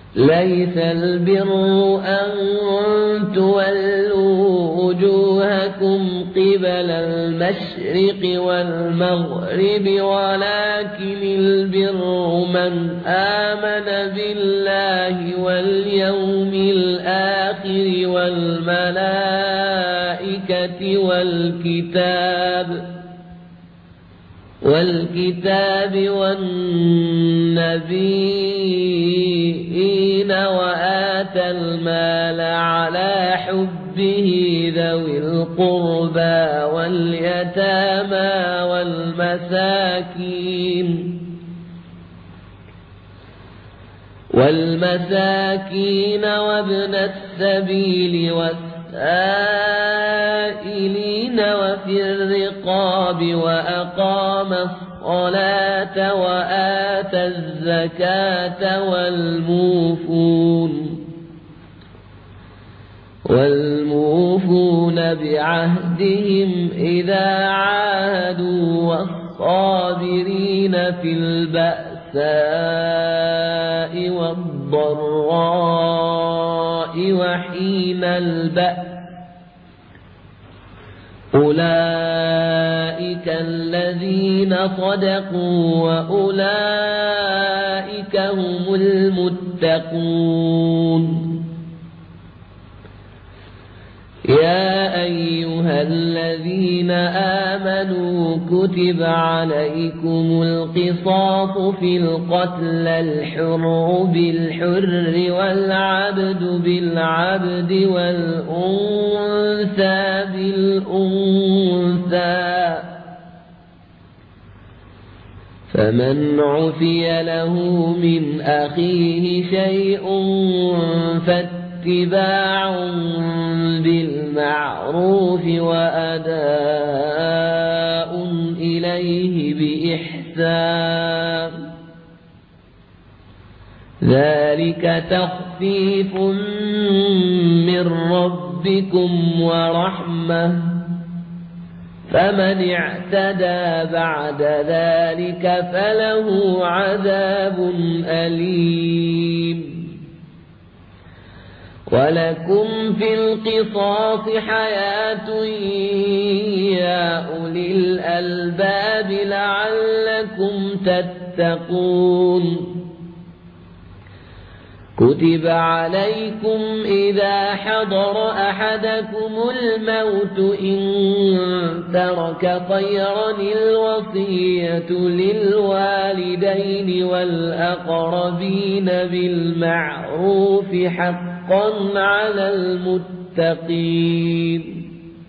ليس البر أن تولوا وجوهكم قبل المشرق والمغرب ولكن البر من آمن بالله واليوم الآخر والملائكة والكتاب والنبيين وآتى المال على حبه ذوي القربى واليتامى والمساكين وابن السبيل والسائلين وفي الرقاب وأقام الصلاة وآتى الزكاة والموفون بعهدهم إذا عاهدوا والصابرين في البأساء والضراء وحين البأس أولئك الذين صدقوا وأولئك هم المتقون. يا أيها الذين آمنوا كتب عليكم القصاص في القتل الحر بالحر والعبد بالعبد والأنثى بالأنثى فمن عفي له من أخيه شيء اتباع بالمعروف وأداء إليه بإحسان ذلك تخفيف من ربكم ورحمة فمن اعتدى بعد ذلك فله عذاب أليم. ولكم في القصاص حياة يا أولي الألباب لعلكم تتقون. كتب عليكم إذا حضر أحدكم الموت إن ترك خيرا الوصية للوالدين والأقربين بالمعروف حقا على المتقين.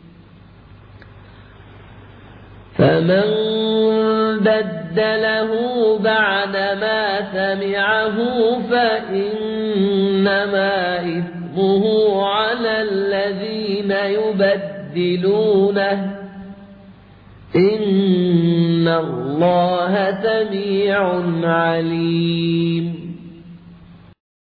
فمن بدله بعدما سمعه فإنما إثمه على الذين يبدلونه إن الله سميع عليم.